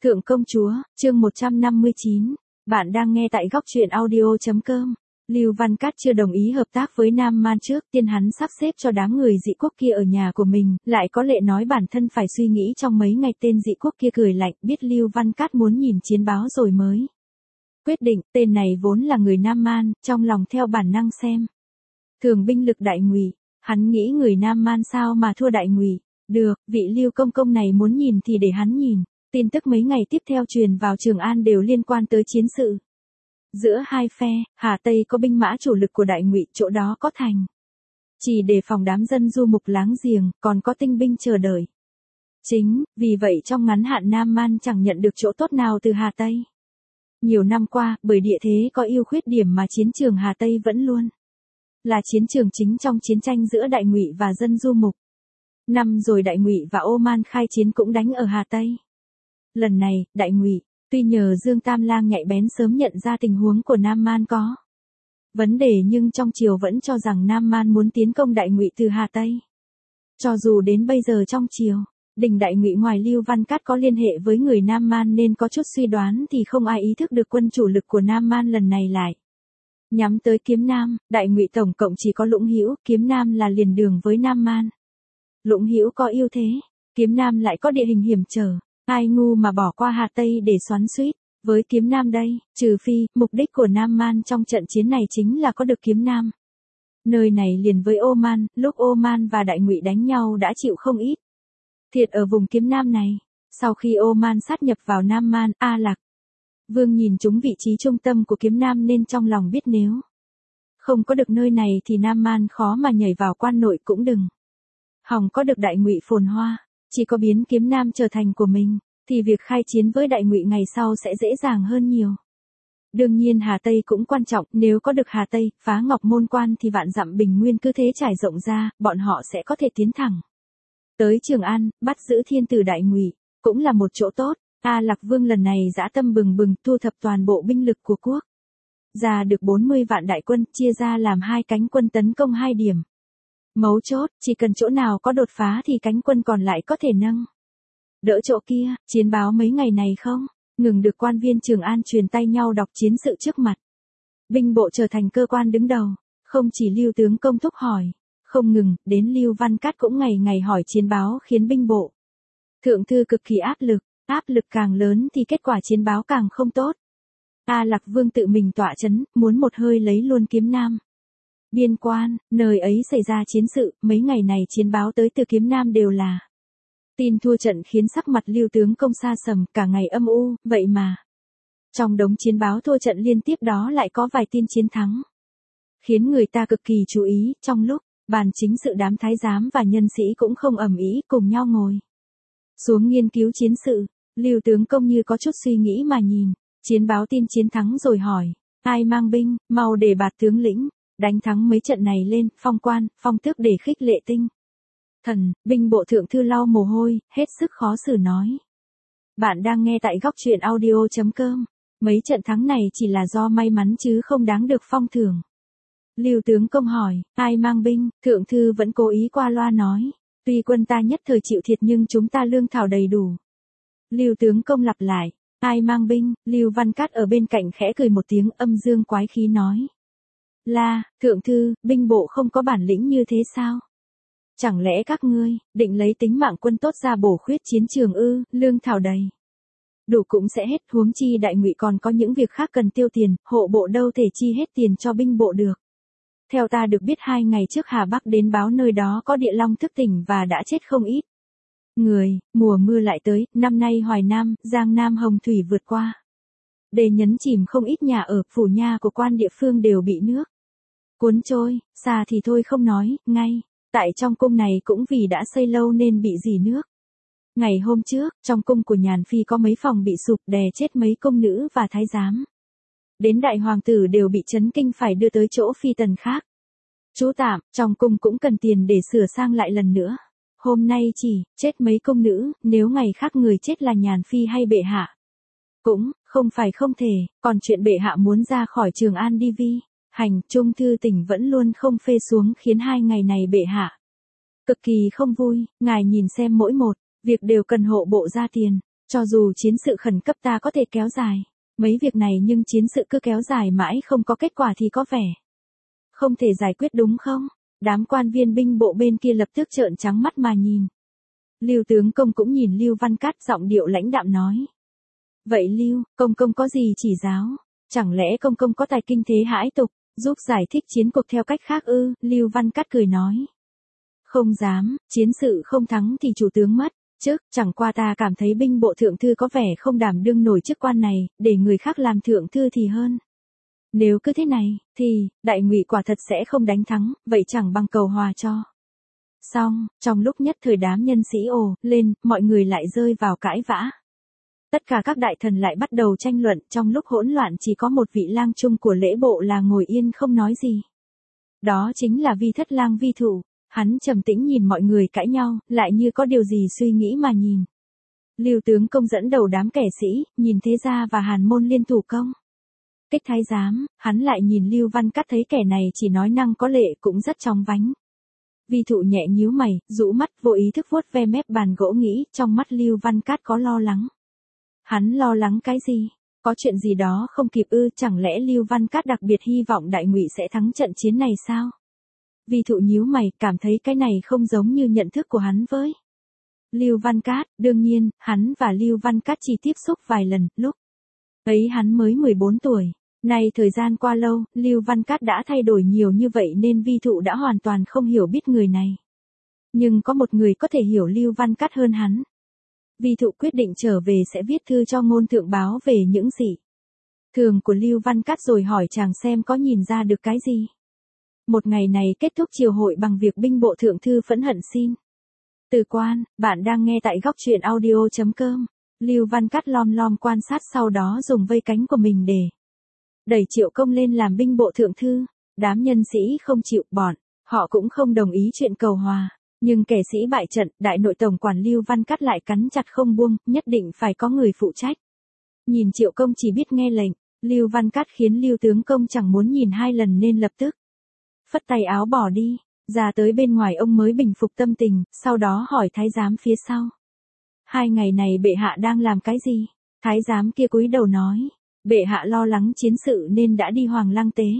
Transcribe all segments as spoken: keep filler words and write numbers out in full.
Thượng công chúa, chương một trăm năm mươi chín. Bạn đang nghe tại góc truyện audio.com. Lưu Văn Cát chưa đồng ý hợp tác với Nam Man trước tiên hắn sắp xếp cho đám người dị quốc kia ở nhà của mình, lại có lệ nói bản thân phải suy nghĩ trong mấy ngày. Tên dị quốc kia cười lạnh, biết Lưu Văn Cát muốn nhìn chiến báo rồi mới quyết định. Tên này vốn là người Nam Man, trong lòng theo bản năng xem thường binh lực Đại Ngụy, hắn nghĩ người Nam Man sao mà thua Đại Ngụy. Được, vị Lưu công công này muốn nhìn thì để hắn nhìn. Tin tức mấy ngày tiếp theo truyền vào Trường An đều liên quan tới chiến sự giữa hai phe. Hà Tây có binh mã chủ lực của Đại Ngụy, chỗ đó có thành chỉ để phòng đám dân du mục láng giềng, còn có tinh binh chờ đợi. Chính vì vậy trong ngắn hạn Nam Man chẳng nhận được chỗ tốt nào từ Hà Tây. Nhiều năm qua, bởi địa thế có ưu khuyết điểm mà chiến trường Hà Tây vẫn luôn là chiến trường chính trong chiến tranh giữa Đại Ngụy và dân du mục. Năm rồi Đại Ngụy và Oman khai chiến cũng đánh ở Hà Tây. Lần này, Đại Ngụy, tuy nhờ Dương Tam Lang nhạy bén sớm nhận ra tình huống của Nam Man có vấn đề, nhưng trong triều vẫn cho rằng Nam Man muốn tiến công Đại Ngụy từ Hà Tây. Cho dù đến bây giờ trong triều, đình Đại Ngụy ngoài Lưu Văn Cát có liên hệ với người Nam Man nên có chút suy đoán, thì không ai ý thức được quân chủ lực của Nam Man lần này lại nhắm tới Kiếm Nam. Đại Ngụy tổng cộng chỉ có Lũng Hữu, Kiếm Nam là liền đường với Nam Man. Lũng Hữu có ưu thế, Kiếm Nam lại có địa hình hiểm trở. Ai ngu mà bỏ qua Hà Tây để xoắn xuýt với Kiếm Nam đây, trừ phi, mục đích của Nam Man trong trận chiến này chính là có được Kiếm Nam. Nơi này liền với Oman, lúc Oman và Đại Ngụy đánh nhau đã chịu không ít thiệt ở vùng Kiếm Nam này. Sau khi Oman sát nhập vào Nam Man, A Lạc Vương nhìn trúng vị trí trung tâm của Kiếm Nam nên trong lòng biết nếu không có được nơi này thì Nam Man khó mà nhảy vào quan nội, cũng đừng hòng có được Đại Ngụy phồn hoa. Chỉ có biến Kiếm Nam trở thành của mình, thì việc khai chiến với Đại Ngụy ngày sau sẽ dễ dàng hơn nhiều. Đương nhiên Hà Tây cũng quan trọng, nếu có được Hà Tây, phá Ngọc Môn Quan thì vạn dặm bình nguyên cứ thế trải rộng ra, bọn họ sẽ có thể tiến thẳng tới Trường An, bắt giữ thiên tử Đại Ngụy, cũng là một chỗ tốt. A Lạc Vương lần này dã tâm bừng bừng, thu thập toàn bộ binh lực của quốc ra được bốn mươi vạn đại quân, chia ra làm hai cánh quân tấn công hai điểm mấu chốt, chỉ cần chỗ nào có đột phá thì cánh quân còn lại có thể nâng đỡ chỗ kia. Chiến báo mấy ngày này không ngừng được quan viên Trường An truyền tay nhau đọc chiến sự trước mặt. Binh bộ trở thành cơ quan đứng đầu, không chỉ Lưu tướng công thúc hỏi không ngừng, đến Lưu Văn Cát cũng ngày ngày hỏi chiến báo, khiến binh bộ thượng thư cực kỳ áp lực. Áp lực càng lớn thì kết quả chiến báo càng không tốt. A Lạc Vương tự mình tọa chấn, muốn một hơi lấy luôn Kiếm Nam. Biên quan, nơi ấy xảy ra chiến sự, mấy ngày này chiến báo tới từ Kiếm Nam đều là tin thua trận, khiến sắc mặt Lưu tướng công sa sầm, cả ngày âm u. Vậy mà trong đống chiến báo thua trận liên tiếp đó lại có vài tin chiến thắng, khiến người ta cực kỳ chú ý. Trong lúc bàn chính sự, đám thái giám và nhân sĩ cũng không ầm ĩ, cùng nhau ngồi xuống nghiên cứu chiến sự. Lưu tướng công như có chút suy nghĩ mà nhìn chiến báo tin chiến thắng rồi hỏi: ai mang binh, mau đề bạt tướng lĩnh, đánh thắng mấy trận này lên, phong quan, phong tước để khích lệ tinh thần. Binh bộ thượng thư lau mồ hôi, hết sức khó xử nói: bạn đang nghe tại góc truyện audio.com. Mấy trận thắng này chỉ là do may mắn chứ không đáng được phong thưởng. Lưu tướng công hỏi: ai mang binh? Thượng thư vẫn cố ý qua loa nói: tuy quân ta nhất thời chịu thiệt nhưng chúng ta lương thảo đầy đủ. Lưu tướng công lặp lại: ai mang binh? Lưu Văn Cát ở bên cạnh khẽ cười một tiếng, âm dương quái khí nói: la, thượng thư, binh bộ không có bản lĩnh như thế sao? Chẳng lẽ các ngươi định lấy tính mạng quân tốt ra bổ khuyết chiến trường ư? Lương thảo đầy đủ cũng sẽ hết, huống chi Đại Ngụy còn có những việc khác cần tiêu tiền, hộ bộ đâu thể chi hết tiền cho binh bộ được. Theo ta được biết, hai ngày trước Hà Bắc đến báo nơi đó có địa long thức tỉnh và đã chết không ít người. Mùa mưa lại tới, năm nay Hoài Nam, Giang Nam Hồng Thủy vượt qua, để nhấn chìm không ít nhà ở, phủ nha của quan địa phương đều bị nước cuốn trôi. Xa thì thôi không nói, ngay tại trong cung này cũng vì đã xây lâu nên bị rỉ nước. Ngày hôm trước, trong cung của Nhàn Phi có mấy phòng bị sụp, đè chết mấy công nữ và thái giám. Đến đại hoàng tử đều bị chấn kinh, phải đưa tới chỗ phi tần khác trú tạm. Trong cung cũng cần tiền để sửa sang lại lần nữa. Hôm nay chỉ chết mấy công nữ, nếu ngày khác người chết là Nhàn Phi hay bệ hạ, cũng không phải không thể. Còn chuyện bệ hạ muốn ra khỏi Trường An đi vi hành, Trung thư tỉnh vẫn luôn không phê xuống, khiến hai ngày này bệ hạ cực kỳ không vui. Ngài nhìn xem, mỗi một việc đều cần hộ bộ ra tiền. Cho dù chiến sự khẩn cấp ta có thể kéo dài mấy việc này nhưng chiến sự cứ kéo dài mãi không có kết quả thì có vẻ không thể giải quyết đúng không? Đám quan viên binh bộ bên kia lập tức trợn trắng mắt mà nhìn. Lưu tướng công cũng nhìn Lưu Văn Cát, giọng điệu lãnh đạm nói. Vậy Lưu, công công có gì chỉ giáo? Chẳng lẽ công công có tài kinh thế hãi tục, giúp giải thích chiến cuộc theo cách khác ư? Lưu Văn Cát cười nói. Không dám, chiến sự không thắng thì chủ tướng mất. Trước, chẳng qua ta cảm thấy binh bộ thượng thư có vẻ không đảm đương nổi chức quan này, để người khác làm thượng thư thì hơn. Nếu cứ thế này, thì, đại ngụy quả thật sẽ không đánh thắng, vậy chẳng bằng cầu hòa cho. Xong, trong lúc nhất thời đám nhân sĩ ồ lên, mọi người lại rơi vào cãi vã. Tất cả các đại thần lại bắt đầu tranh luận, trong lúc hỗn loạn chỉ có một vị lang trung của lễ bộ là ngồi yên không nói gì. Đó chính là Vi Thất Lang Vi Thụ. Hắn trầm tĩnh nhìn mọi người cãi nhau, lại như có điều gì suy nghĩ mà nhìn. Lưu tướng công dẫn đầu đám kẻ sĩ, nhìn Thế Gia và Hàn Môn liên thủ công kích thái giám, hắn lại nhìn Lưu Văn Cát thấy kẻ này chỉ nói năng có lệ cũng rất chóng vánh. Vi Thụ nhẹ nhíu mày, rũ mắt vô ý thức vuốt ve mép bàn gỗ nghĩ trong mắt Lưu Văn Cát có lo lắng. Hắn lo lắng cái gì? Có chuyện gì đó không kịp ư? Chẳng lẽ Lưu Văn Cát đặc biệt hy vọng đại ngụy sẽ thắng trận chiến này sao? Vi Thụ nhíu mày, cảm thấy cái này không giống như nhận thức của hắn với Lưu Văn Cát. Đương nhiên, hắn và Lưu Văn Cát chỉ tiếp xúc vài lần, lúc ấy hắn mới mười bốn tuổi. Nay thời gian qua lâu, Lưu Văn Cát đã thay đổi nhiều như vậy nên Vi Thụ đã hoàn toàn không hiểu biết người này. Nhưng có một người có thể hiểu Lưu Văn Cát hơn hắn. Vi Thụ quyết định trở về sẽ viết thư cho Ngôn Thượng báo về những gì thường của Lưu Văn Cát rồi hỏi chàng xem có nhìn ra được cái gì. Một ngày này kết thúc triều hội bằng việc binh bộ thượng thư phẫn hận xin từ quan. Bạn đang nghe tại góc truyện audio chấm com. Lưu Văn Cát lom lom quan sát, sau đó dùng vây cánh của mình để đẩy Triệu Công lên làm binh bộ thượng thư. Đám nhân sĩ không chịu, bọn họ cũng không đồng ý chuyện cầu hòa. Nhưng kẻ sĩ bại trận, đại nội tổng quản Lưu Văn Cát lại cắn chặt không buông, nhất định phải có người phụ trách. Nhìn Triệu Công chỉ biết nghe lệnh, Lưu Văn Cát khiến Lưu tướng công chẳng muốn nhìn hai lần nên lập tức phất tay áo bỏ đi. Ra tới bên ngoài ông mới bình phục tâm tình, sau đó hỏi thái giám phía sau. Hai ngày này bệ hạ đang làm cái gì? Thái giám kia cúi đầu nói. Bệ hạ lo lắng chiến sự nên đã đi Hoàng Lăng tế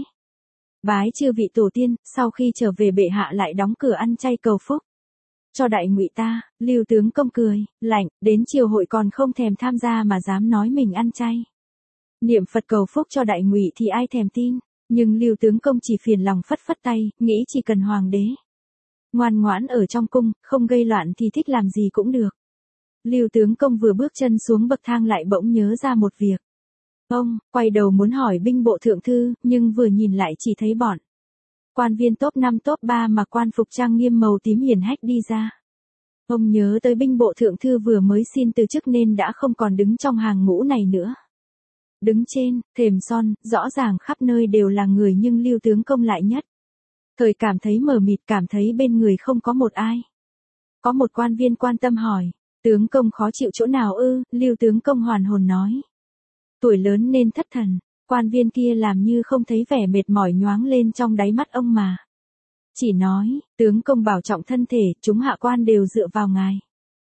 bái chư vị tổ tiên, sau khi trở về bệ hạ lại đóng cửa ăn chay cầu phúc cho đại ngụy ta. Lưu tướng công cười lạnh, đến triều hội còn không thèm tham gia mà dám nói mình ăn chay niệm Phật cầu phúc cho đại ngụy thì ai thèm tin. Nhưng Lưu tướng công chỉ phiền lòng phất phất tay, nghĩ chỉ cần hoàng đế ngoan ngoãn ở trong cung, không gây loạn thì thích làm gì cũng được. Lưu tướng công vừa bước chân xuống bậc thang lại bỗng nhớ ra một việc. Ông quay đầu muốn hỏi binh bộ thượng thư, nhưng vừa nhìn lại chỉ thấy bọn quan viên top năm top ba mà quan phục trang nghiêm màu tím hiển hách đi ra. Ông nhớ tới binh bộ thượng thư vừa mới xin từ chức nên đã không còn đứng trong hàng ngũ này nữa. Đứng trên thềm son, rõ ràng khắp nơi đều là người nhưng Lưu tướng công lại nhất thời cảm thấy mờ mịt, cảm thấy bên người không có một ai. Có một quan viên quan tâm hỏi, tướng công khó chịu chỗ nào ư? Lưu tướng công hoàn hồn nói, tuổi lớn nên thất thần. Quan viên kia làm như không thấy vẻ mệt mỏi nhoáng lên trong đáy mắt ông mà chỉ nói, tướng công bảo trọng thân thể, chúng hạ quan đều dựa vào ngài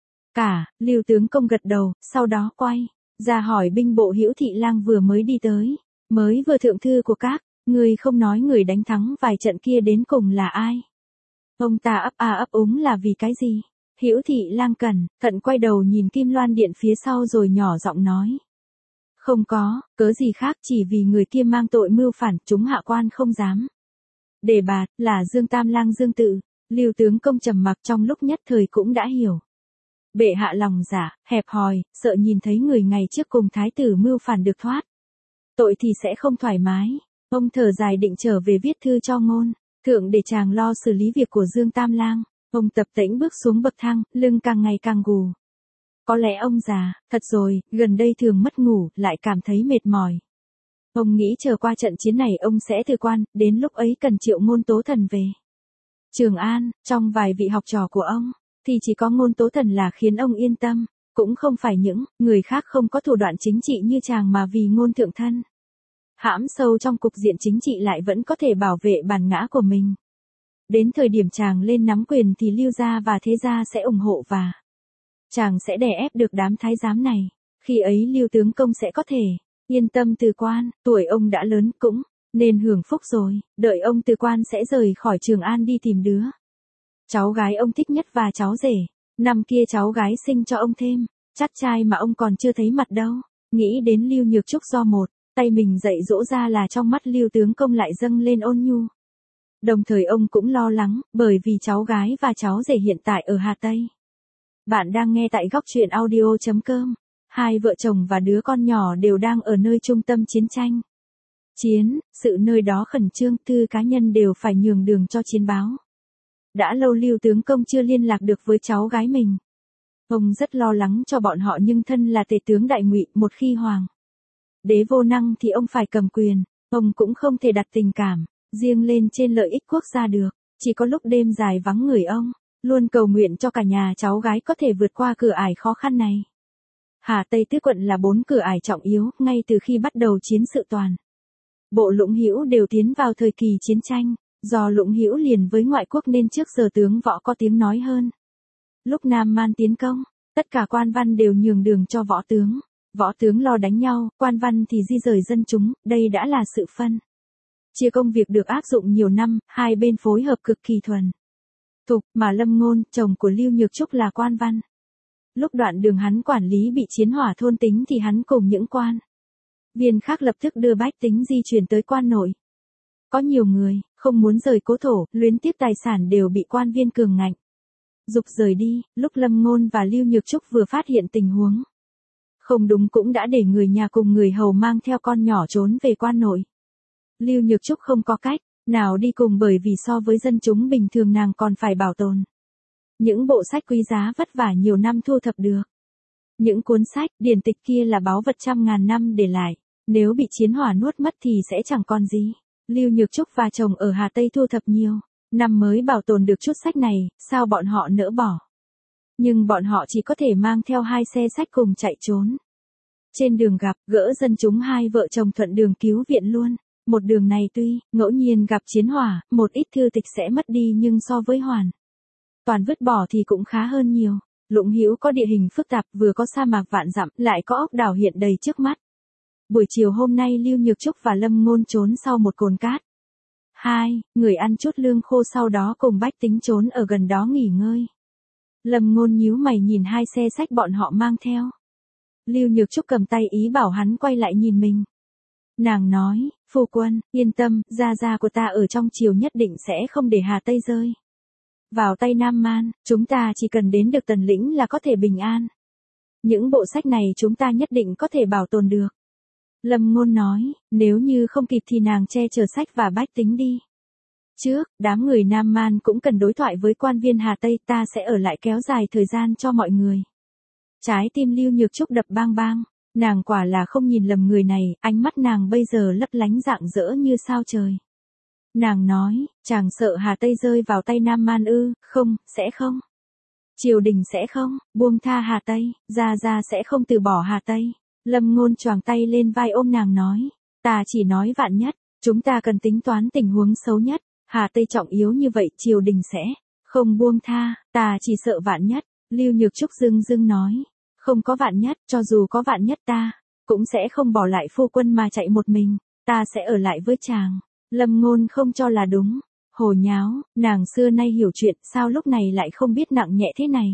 cả. Lưu tướng công gật đầu, sau đó quay ra hỏi binh bộ Hữu Thị Lang vừa mới đi tới, mới vừa thượng thư của các ngươi không nói người đánh thắng vài trận kia đến cùng là ai? Ông ta ấp a ấp úng là vì cái gì? Hữu Thị Lang cẩn thận quay đầu nhìn Kim Loan Điện phía sau rồi nhỏ giọng nói. Không có, cớ gì khác, chỉ vì người kia mang tội mưu phản, chúng hạ quan không dám đề bạt, là Dương Tam Lang Dương Tự. Lưu tướng công trầm mặc trong lúc nhất thời cũng đã hiểu. Bệ hạ lòng dạ hẹp hòi, sợ nhìn thấy người ngày trước cùng thái tử mưu phản được thoát tội thì sẽ không thoải mái. Ông thở dài định trở về viết thư cho Ngôn Thượng để chàng lo xử lý việc của Dương Tam Lang. Ông tập tễnh bước xuống bậc thang, lưng càng ngày càng gù. Có lẽ ông già thật rồi, gần đây thường mất ngủ, lại cảm thấy mệt mỏi. Ông nghĩ chờ qua trận chiến này ông sẽ từ quan, đến lúc ấy cần triệu Ngôn Tố Thần về Trường An. Trong vài vị học trò của ông thì chỉ có Ngôn Tố Thần là khiến ông yên tâm, cũng không phải những người khác không có thủ đoạn chính trị như chàng mà vì Ngôn thượng thân hãm sâu trong cục diện chính trị lại vẫn có thể bảo vệ bản ngã của mình. Đến thời điểm chàng lên nắm quyền thì Lưu gia và Thế gia sẽ ủng hộ và chàng sẽ đè ép được đám thái giám này. Khi ấy Lưu tướng công sẽ có thể yên tâm từ quan, tuổi ông đã lớn cũng nên hưởng phúc rồi, đợi ông từ quan sẽ rời khỏi Trường An đi tìm đứa cháu gái ông thích nhất và cháu rể. Năm kia cháu gái sinh cho ông thêm chắt trai mà ông còn chưa thấy mặt đâu. Nghĩ đến Lưu Nhược Trúc do một tay mình dạy dỗ ra là trong mắt Lưu tướng công lại dâng lên ôn nhu. Đồng thời ông cũng lo lắng, bởi vì cháu gái và cháu rể hiện tại ở Hà Tây. Bạn đang nghe tại góc truyện audio chấm com. Hai vợ chồng và đứa con nhỏ đều đang ở nơi trung tâm chiến tranh. Chiến, sự nơi đó khẩn trương, thư cá nhân đều phải nhường đường cho chiến báo. Đã lâu Lưu tướng công chưa liên lạc được với cháu gái mình. Ông rất lo lắng cho bọn họ, nhưng thân là tể tướng đại ngụy, một khi hoàng đế vô năng thì ông phải cầm quyền, ông cũng không thể đặt tình cảm riêng lên trên lợi ích quốc gia được. Chỉ có lúc đêm dài vắng người, ông luôn cầu nguyện cho cả nhà cháu gái có thể vượt qua cửa ải khó khăn này. Hà Tây tứ quận là bốn cửa ải trọng yếu, ngay từ khi bắt đầu chiến sự toàn bộ Lũng Hữu đều tiến vào thời kỳ chiến tranh. Do Lũng Hữu liền với ngoại quốc nên trước giờ tướng võ có tiếng nói hơn. Lúc Nam Man tiến công, tất cả quan văn đều nhường đường cho võ tướng. Võ tướng lo đánh nhau, quan văn thì di rời dân chúng, đây đã là sự phân chia công việc được áp dụng nhiều năm, hai bên phối hợp cực kỳ thuần thục, mà Lâm Ngôn, chồng của Lưu Nhược Trúc là quan văn. Lúc đoạn đường hắn quản lý bị chiến hỏa thôn tính thì hắn cùng những quan viên khác lập tức đưa bách tính di chuyển tới quan nội. Có nhiều người không muốn rời cố thổ, luyến tiếc tài sản đều bị quan viên cường ngạnh giục rời đi. Lúc Lâm Ngôn và Lưu Nhược Trúc vừa phát hiện tình huống không đúng cũng đã để người nhà cùng người hầu mang theo con nhỏ trốn về quan nội. Lưu Nhược Trúc không có cách nào đi cùng, bởi vì so với dân chúng bình thường nàng còn phải bảo tồn những bộ sách quý giá vất vả nhiều năm thu thập được. Những cuốn sách, điển tịch kia là báu vật trăm ngàn năm để lại, nếu bị chiến hỏa nuốt mất thì sẽ chẳng còn gì. Lưu Nhược Trúc và chồng ở Hà Tây thu thập nhiều năm mới bảo tồn được chút sách này, sao bọn họ nỡ bỏ. Nhưng bọn họ chỉ có thể mang theo hai xe sách cùng chạy trốn. Trên đường gặp, gỡ dân chúng, hai vợ chồng thuận đường cứu viện luôn. Một đường này tuy ngẫu nhiên gặp chiến hỏa, một ít thư tịch sẽ mất đi, nhưng so với hoàn toàn vứt bỏ thì cũng khá hơn nhiều. Lũng Hữu có địa hình phức tạp, vừa có sa mạc vạn dặm, lại có ốc đảo hiện đầy trước mắt. Buổi chiều hôm nay Lưu Nhược Trúc và Lâm Ngôn trốn sau một cồn cát. Hai người ăn chút lương khô, sau đó cùng bách tính trốn ở gần đó nghỉ ngơi. Lâm Ngôn nhíu mày nhìn hai xe sách bọn họ mang theo. Lưu Nhược Trúc cầm tay ý bảo hắn quay lại nhìn mình. Nàng nói, phu quân, yên tâm, gia gia của ta ở trong triều nhất định sẽ không để Hà Tây rơi vào tay Nam Man, chúng ta chỉ cần đến được Tần Lĩnh là có thể bình an. Những bộ sách này chúng ta nhất định có thể bảo tồn được. Lâm Ngôn nói, nếu như không kịp thì nàng che chở sách và bách tính đi. Trước, đám người Nam Man cũng cần đối thoại với quan viên Hà Tây, ta sẽ ở lại kéo dài thời gian cho mọi người. Trái tim Lưu Nhược Trúc đập bang bang, nàng quả là không nhìn lầm người này, ánh mắt nàng bây giờ lấp lánh rạng rỡ như sao trời. Nàng nói, chàng sợ Hà Tây rơi vào tay Nam Man ư? Không, sẽ không. Triều đình sẽ không buông tha Hà Tây, gia gia sẽ không từ bỏ Hà Tây. Lâm Ngôn choàng tay lên vai ôm nàng nói, ta chỉ nói vạn nhất, chúng ta cần tính toán tình huống xấu nhất. Hà Tây trọng yếu như vậy, triều đình sẽ không buông tha, ta chỉ sợ vạn nhất. Lưu Nhược Trúc dưng dưng nói, không có vạn nhất, cho dù có vạn nhất ta cũng sẽ không bỏ lại phu quân mà chạy một mình, ta sẽ ở lại với chàng. Lâm Ngôn không cho là đúng, hồ nháo, nàng xưa nay hiểu chuyện, sao lúc này lại không biết nặng nhẹ thế này.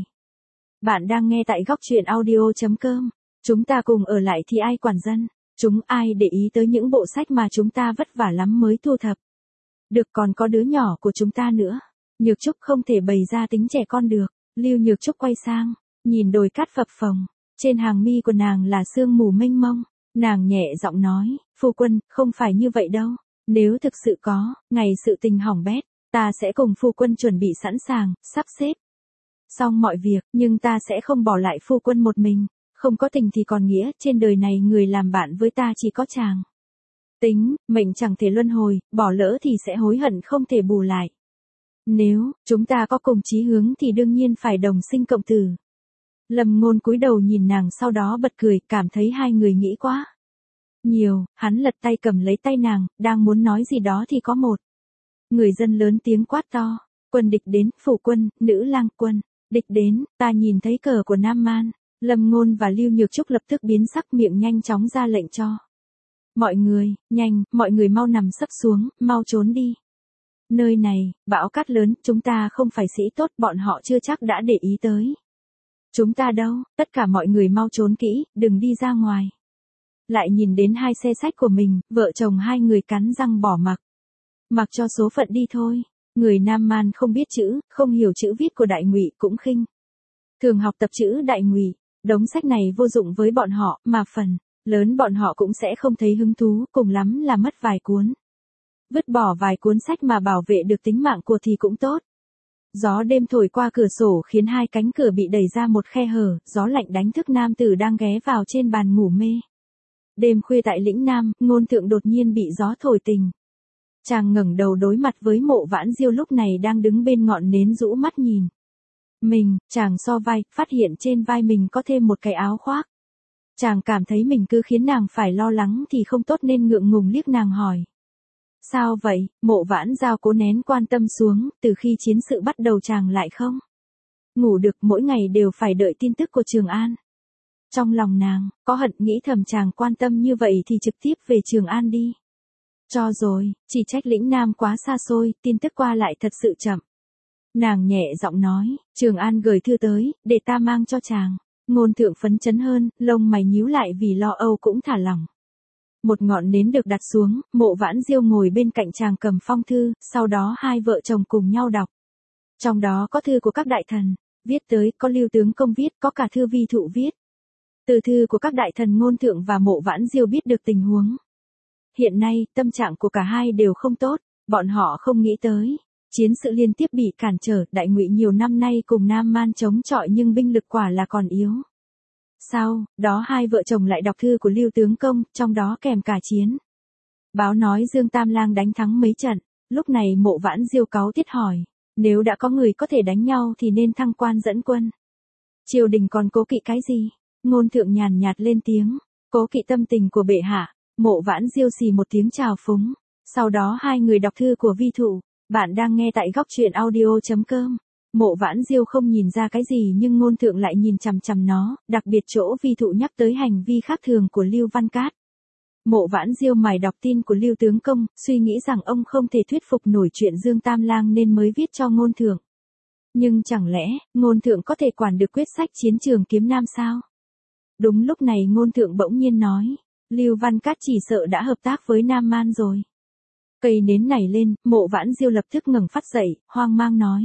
Bạn đang nghe tại góc truyện audio chấm com. Chúng ta cùng ở lại thì ai quản dân, chúng ai để ý tới những bộ sách mà chúng ta vất vả lắm mới thu thập được, còn có đứa nhỏ của chúng ta nữa. Nhược Trúc không thể bày ra tính trẻ con được. Lưu Nhược Trúc quay sang, nhìn đồi cát phập phồng, trên hàng mi của nàng là sương mù mênh mông. Nàng nhẹ giọng nói, phu quân, không phải như vậy đâu. Nếu thực sự có, ngày sự tình hỏng bét, ta sẽ cùng phu quân chuẩn bị sẵn sàng, sắp xếp xong mọi việc, nhưng ta sẽ không bỏ lại phu quân một mình. Không có tình thì còn nghĩa, trên đời này người làm bạn với ta chỉ có chàng. Tính, mệnh chẳng thể luân hồi, bỏ lỡ thì sẽ hối hận không thể bù lại. Nếu chúng ta có cùng chí hướng thì đương nhiên phải đồng sinh cộng tử. Lâm Ngôn cúi đầu nhìn nàng, sau đó bật cười, cảm thấy hai người nghĩ quá nhiều. Hắn lật tay cầm lấy tay nàng, đang muốn nói gì đó thì có một người dân lớn tiếng quát to, quân địch đến. Phủ quân, nữ lang quân Địch đến, ta nhìn thấy cờ của Nam Man. Lâm Ngôn và Lưu Nhược Trúc lập tức biến sắc, miệng nhanh chóng ra lệnh cho. Mọi người, nhanh, mọi người mau nằm sấp xuống, mau trốn đi. Nơi này, bão cát lớn, chúng ta không phải sĩ tốt, bọn họ chưa chắc đã để ý tới. Chúng ta đâu, tất cả mọi người mau trốn kỹ, đừng đi ra ngoài. Lại nhìn đến hai xe sách của mình, vợ chồng hai người cắn răng bỏ mặc. Mặc cho số phận đi thôi. Người Nam Man không biết chữ, không hiểu chữ viết của Đại Ngụy cũng khinh. Thường học tập chữ Đại Ngụy, đống sách này vô dụng với bọn họ, mà phần lớn bọn họ cũng sẽ không thấy hứng thú, cùng lắm là mất vài cuốn. Vứt bỏ vài cuốn sách mà bảo vệ được tính mạng của thì cũng tốt. Gió đêm thổi qua cửa sổ khiến hai cánh cửa bị đẩy ra một khe hở, gió lạnh đánh thức nam tử đang ghé vào trên bàn ngủ mê. Đêm khuya tại lĩnh Nam, Ngôn Thượng đột nhiên bị gió thổi tình. Chàng ngẩng đầu đối mặt với Mộ Vãn Diêu lúc này đang đứng bên ngọn nến rũ mắt nhìn mình, chàng so vai, phát hiện trên vai mình có thêm một cái áo khoác. Chàng cảm thấy mình cứ khiến nàng phải lo lắng thì không tốt nên ngượng ngùng liếc nàng hỏi. Sao vậy? Mộ Vãn Giao cố nén quan tâm xuống, từ khi chiến sự bắt đầu chàng lại không ngủ được, mỗi ngày đều phải đợi tin tức của Trường An. Trong lòng nàng, có hận, nghĩ thầm chàng quan tâm như vậy thì trực tiếp về Trường An đi. Cho rồi, chỉ trách lĩnh Nam quá xa xôi, tin tức qua lại thật sự chậm. Nàng nhẹ giọng nói, Trường An gửi thư tới, để ta mang cho chàng. Ngôn Thượng phấn chấn hơn, lông mày nhíu lại vì lo âu cũng thả lỏng. Một ngọn nến được đặt xuống, Mộ Vãn Diêu ngồi bên cạnh chàng cầm phong thư, sau đó hai vợ chồng cùng nhau đọc. Trong đó có thư của các đại thần, viết tới, có Lưu Tướng Công viết, có cả thư Vi Thụ viết. Từ thư của các đại thần Ngôn Thượng và Mộ Vãn Diêu biết được tình huống. Hiện nay, tâm trạng của cả hai đều không tốt, bọn họ không nghĩ tới. Chiến sự liên tiếp bị cản trở, Đại Ngụy nhiều năm nay cùng Nam Man chống chọi nhưng binh lực quả là còn yếu. Sau đó hai vợ chồng lại đọc thư của Lưu Tướng Công, trong đó kèm cả chiến báo nói Dương Tam Lang đánh thắng mấy trận. Lúc này Mộ Vãn Diêu cáu tiết hỏi, nếu đã có người có thể đánh nhau thì nên thăng quan dẫn quân. Triều đình còn cố kỵ cái gì? Ngôn Thượng nhàn nhạt lên tiếng, cố kỵ tâm tình của bệ hạ. Mộ Vãn Diêu xì một tiếng chào phúng. Sau đó hai người đọc thư của Vi Thụ. Bạn đang nghe tại góc truyện audio chấm com. Mộ Vãn Diêu không nhìn ra cái gì nhưng Ngôn Thượng lại nhìn chằm chằm nó, đặc biệt chỗ Vi Thụ nhắc tới hành vi khác thường của Lưu Văn Cát. Mộ Vãn Diêu mải đọc tin của Lưu Tướng Công, suy nghĩ rằng ông không thể thuyết phục nổi chuyện Dương Tam Lang nên mới viết cho Ngôn Thượng. Nhưng chẳng lẽ, Ngôn Thượng có thể quản được quyết sách chiến trường kiếm Nam sao? Đúng lúc này Ngôn Thượng bỗng nhiên nói, Lưu Văn Cát chỉ sợ đã hợp tác với Nam Man rồi. Cây nến nảy lên, Mộ Vãn Diêu lập tức ngẩng phát dậy, hoang mang nói.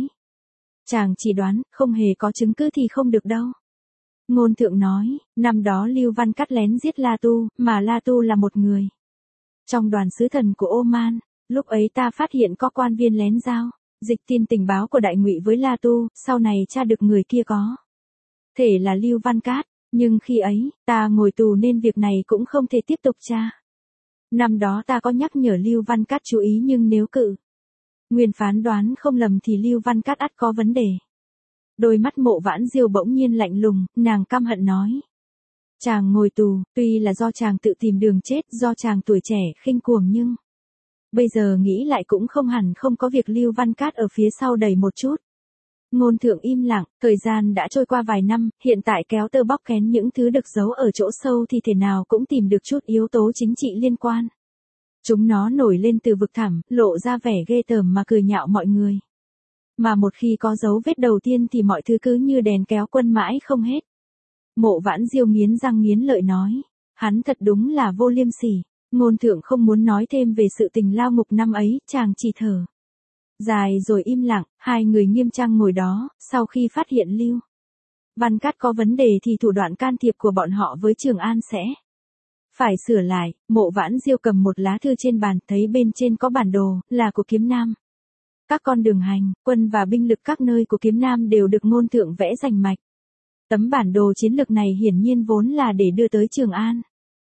Chàng chỉ đoán, không hề có chứng cứ thì không được đâu. Ngôn Thượng nói, năm đó Lưu Văn Cát lén giết La Tu, mà La Tu là một người trong đoàn sứ thần của Oman. Lúc ấy ta phát hiện có quan viên lén giao dịch tin tình báo của Đại Ngụy với La Tu, sau này tra được người kia có thể là Lưu Văn Cát, nhưng khi ấy, ta ngồi tù nên việc này cũng không thể tiếp tục tra. Năm đó ta có nhắc nhở Lưu Văn Cát chú ý nhưng nếu cự nguyên phán đoán không lầm thì Lưu Văn Cát ắt có vấn đề. Đôi mắt Mộ Vãn Diêu bỗng nhiên lạnh lùng, nàng căm hận nói. Chàng ngồi tù, tuy là do chàng tự tìm đường chết, do chàng tuổi trẻ, khinh cuồng nhưng bây giờ nghĩ lại cũng không hẳn không có việc Lưu Văn Cát ở phía sau đẩy một chút. Ngôn Thượng im lặng, thời gian đã trôi qua vài năm, hiện tại kéo tơ bóc kén những thứ được giấu ở chỗ sâu thì thể nào cũng tìm được chút yếu tố chính trị liên quan. Chúng nó nổi lên từ vực thẳm, lộ ra vẻ ghê tởm mà cười nhạo mọi người. Mà một khi có dấu vết đầu tiên thì mọi thứ cứ như đèn kéo quân mãi không hết. Mộ Vãn Diêu nghiến răng nghiến lợi nói, hắn thật đúng là vô liêm sỉ. Ngôn Thượng không muốn nói thêm về sự tình lao ngục năm ấy, chàng chỉ thở dài rồi im lặng, hai người nghiêm trang ngồi đó, sau khi phát hiện Lưu Văn Cát có vấn đề thì thủ đoạn can thiệp của bọn họ với Trường An sẽ phải sửa lại. Mộ Vãn Diêu cầm một lá thư trên bàn, thấy bên trên có bản đồ, là của kiếm Nam. Các con đường hành, quân và binh lực các nơi của kiếm Nam đều được Ngôn Thượng vẽ rành mạch. Tấm bản đồ chiến lược này hiển nhiên vốn là để đưa tới Trường An.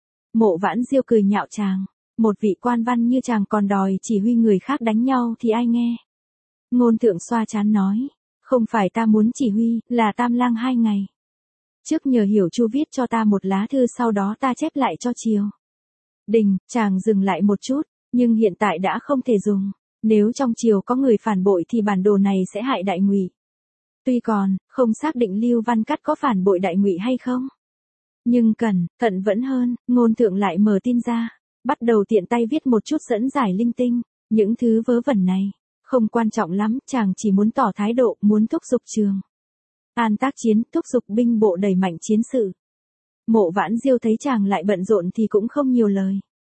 Mộ Vãn Diêu cười nhạo chàng, một vị quan văn như chàng còn đòi chỉ huy người khác đánh nhau thì ai nghe. Ngôn Thượng xoa trán nói, không phải ta muốn chỉ huy, là Tam Lang hai ngày trước nhờ Hiểu Chu viết cho ta một lá thư, sau đó ta chép lại cho triều đình. Chàng dừng lại một chút, nhưng hiện tại đã không thể dùng. Nếu trong triều có người phản bội thì bản đồ này sẽ hại Đại Ngụy. Tuy còn, không xác định Lưu Văn Cát có phản bội Đại Ngụy hay không. Nhưng cẩn thận vẫn hơn, ngôn thượng lại mở tin ra, bắt đầu tiện tay viết một chút dẫn giải linh tinh, những thứ vớ vẩn này, không quan trọng lắm, chàng chỉ muốn tỏ thái độ, muốn thúc giục Trường An tác chiến, thúc giục binh bộ đẩy mạnh chiến sự. Mộ Vãn Diêu thấy chàng lại bận rộn thì cũng không nhiều lời.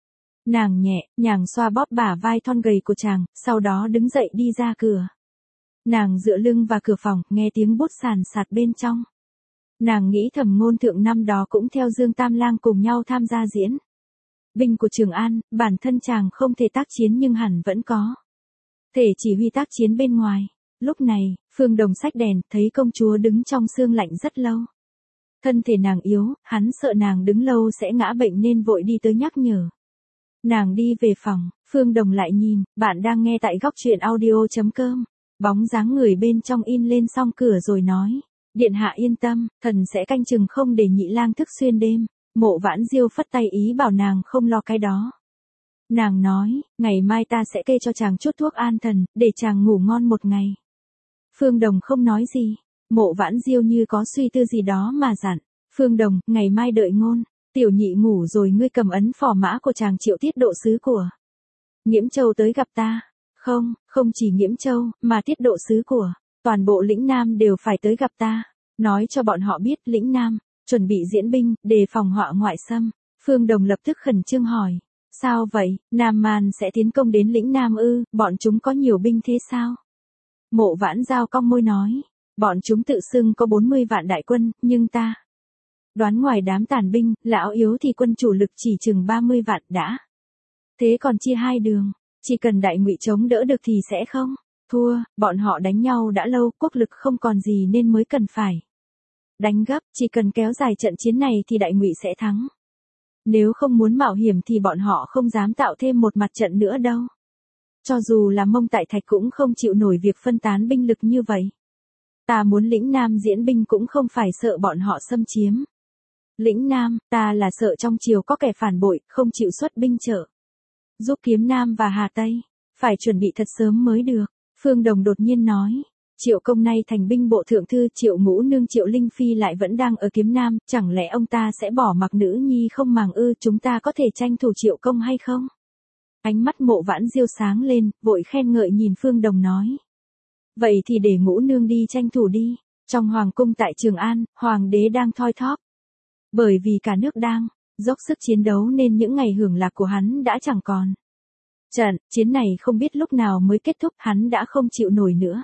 Nàng nhẹ, nhàng xoa bóp bả vai thon gầy của chàng, sau đó đứng dậy đi ra cửa. Nàng dựa lưng vào cửa phòng, nghe tiếng bút sàn sạt bên trong. Nàng nghĩ thầm ngôn thượng năm đó cũng theo Dương Tam Lang cùng nhau tham gia diễn binh của Trường An, bản thân chàng không thể tác chiến nhưng hẳn vẫn có thể chỉ huy tác chiến bên ngoài. Lúc này, Phương Đồng xách đèn, thấy công chúa đứng trong sương lạnh rất lâu. Thân thể nàng yếu, hắn sợ nàng đứng lâu sẽ ngã bệnh nên vội đi tới nhắc nhở. Nàng đi về phòng, Phương Đồng lại nhìn, bạn đang nghe tại góc truyện audio.com. Bóng dáng người bên trong in lên song cửa rồi nói. Điện hạ yên tâm, thần sẽ canh chừng không để Nhị Lang thức xuyên đêm. Mộ Vãn Diêu phất tay ý bảo nàng không lo cái đó. Nàng nói, ngày mai ta sẽ kê cho chàng chút thuốc an thần, để chàng ngủ ngon một ngày. Phương Đồng không nói gì. Mộ Vãn Diêu như có suy tư gì đó mà dặn. Phương Đồng, ngày mai đợi ngôn. Tiểu nhị ngủ rồi ngươi cầm ấn phò mã của chàng Triệu Tiết Độ sứ của Nghiễm Châu tới gặp ta. Không, không chỉ Nghiễm Châu, mà Tiết Độ sứ của toàn bộ lĩnh Nam đều phải tới gặp ta. Nói cho bọn họ biết lĩnh Nam chuẩn bị diễn binh, đề phòng họa ngoại xâm. Phương Đồng lập tức khẩn trương hỏi. Sao vậy, Nam Man sẽ tiến công đến lĩnh Nam ư, bọn chúng có nhiều binh thế sao? Mộ Vãn Giao cong môi nói. Bọn chúng tự xưng có bốn mươi vạn đại quân, nhưng ta đoán ngoài đám tàn binh, lão yếu thì quân chủ lực chỉ chừng ba mươi vạn đã. Thế còn chia hai đường, chỉ cần Đại Ngụy chống đỡ được thì sẽ không thua, bọn họ đánh nhau đã lâu, quốc lực không còn gì nên mới cần phải đánh gấp, chỉ cần kéo dài trận chiến này thì Đại Ngụy sẽ thắng. Nếu không muốn mạo hiểm thì bọn họ không dám tạo thêm một mặt trận nữa đâu. Cho dù là Mông Tại Thạch cũng không chịu nổi việc phân tán binh lực như vậy. Ta muốn lĩnh Nam diễn binh cũng không phải sợ bọn họ xâm chiếm. Lĩnh Nam, ta là sợ trong triều có kẻ phản bội, không chịu xuất binh trợ giúp Kiếm Nam và Hà Tây. Phải chuẩn bị thật sớm mới được. Phương Đồng đột nhiên nói. Triệu Công nay thành binh bộ thượng thư, Triệu Ngũ Nương Triệu Linh Phi lại vẫn đang ở Kiếm Nam, chẳng lẽ ông ta sẽ bỏ mặc nữ nhi không màng ư? Chúng ta có thể tranh thủ Triệu Công hay không? Ánh mắt Mộ Vãn Diêu sáng lên, vội khen ngợi nhìn Phương Đồng nói. Vậy thì để Ngũ Nương đi tranh thủ đi. Trong hoàng cung tại Trường An, hoàng đế đang thoi thóp. Bởi vì cả nước đang dốc sức chiến đấu nên những ngày hưởng lạc của hắn đã chẳng còn. Trận chiến này không biết lúc nào mới kết thúc, hắn đã không chịu nổi nữa.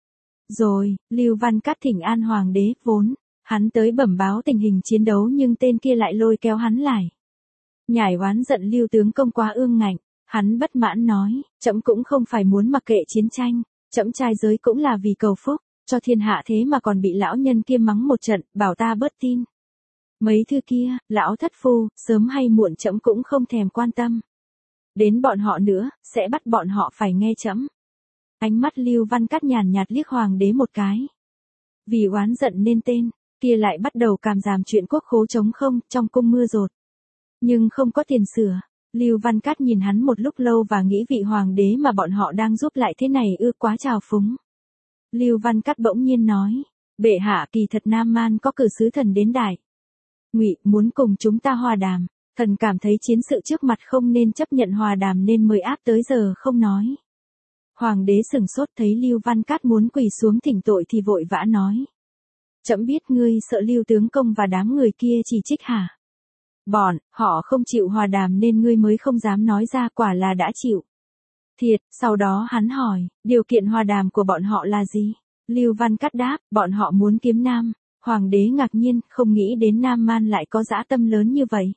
Rồi, Lưu Văn Cát thỉnh an hoàng đế, vốn hắn tới bẩm báo tình hình chiến đấu nhưng tên kia lại lôi kéo hắn lại. Nhải oán giận Lưu tướng công quá ương ngạnh, hắn bất mãn nói, trẫm cũng không phải muốn mặc kệ chiến tranh, trẫm trai giới cũng là vì cầu phúc cho thiên hạ, thế mà còn bị lão nhân kia mắng một trận, bảo ta bớt tin. Mấy thư kia, lão thất phu, sớm hay muộn trẫm cũng không thèm quan tâm đến bọn họ nữa, sẽ bắt bọn họ phải nghe trẫm. Ánh mắt Lưu Văn Cát nhàn nhạt liếc hoàng đế một cái. Vì oán giận nên tên kia lại bắt đầu càm ràm chuyện quốc khố trống không, trong cung mưa dột nhưng không có tiền sửa. Lưu Văn Cát nhìn hắn một lúc lâu và nghĩ vị hoàng đế mà bọn họ đang giúp lại thế này ư, quá trào phúng. Lưu Văn Cát bỗng nhiên nói, bệ hạ, kỳ thật Nam Man có cử sứ thần đến Đại Ngụy, muốn cùng chúng ta hòa đàm. Thần cảm thấy chiến sự trước mặt không nên chấp nhận hòa đàm nên mới áp tới giờ không nói. Hoàng đế sửng sốt thấy Lưu Văn Cát muốn quỳ xuống thỉnh tội thì vội vã nói. Trẫm biết ngươi sợ Lưu tướng công và đám người kia chỉ trích hả? Bọn họ không chịu hòa đàm nên ngươi mới không dám nói ra, quả là đã chịu thiệt. Sau đó hắn hỏi, điều kiện hòa đàm của bọn họ là gì? Lưu Văn Cát đáp, bọn họ muốn Kiếm Nam. Hoàng đế ngạc nhiên, không nghĩ đến Nam Man lại có dã tâm lớn như vậy.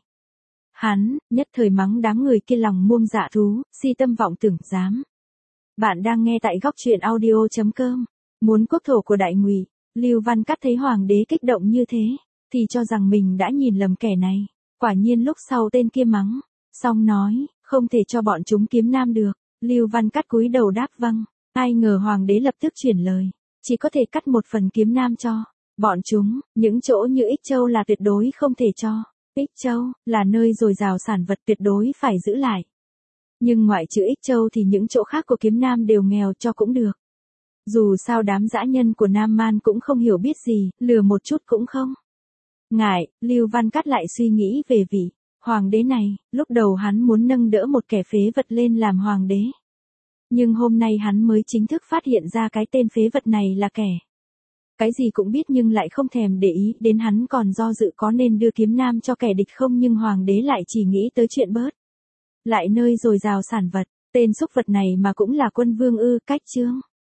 Hắn nhất thời mắng đám người kia lòng muông dạ thú, si tâm vọng tưởng, dám. Bạn đang nghe tại góc truyện audio.com. Muốn quốc thổ của Đại Ngụy. Lưu Văn Cát thấy hoàng đế kích động như thế, thì cho rằng mình đã nhìn lầm kẻ này. Quả nhiên lúc sau tên kia mắng, xong nói, không thể cho bọn chúng Kiếm Nam được. Lưu Văn Cát cúi đầu đáp vâng. Ai ngờ hoàng đế lập tức chuyển lời, chỉ có thể cắt một phần Kiếm Nam cho bọn chúng, những chỗ như Ích Châu là tuyệt đối không thể cho. Ích Châu là nơi dồi dào sản vật, tuyệt đối phải giữ lại. Nhưng ngoại trừ Ích Châu thì những chỗ khác của Kiếm Nam đều nghèo, cho cũng được. Dù sao đám dã nhân của Nam Man cũng không hiểu biết gì, lừa một chút cũng không. Ngại, Lưu Văn Cát lại suy nghĩ về vị hoàng đế này, lúc đầu hắn muốn nâng đỡ một kẻ phế vật lên làm hoàng đế. Nhưng hôm nay hắn mới chính thức phát hiện ra cái tên phế vật này là kẻ. Cái gì cũng biết nhưng lại không thèm để ý đến, hắn còn do dự có nên đưa kiếm nam cho kẻ địch không, nhưng hoàng đế lại chỉ nghĩ tới chuyện bớt lại nơi dồi dào sản vật. Tên xúc vật này mà cũng là quân vương ư? Cách chương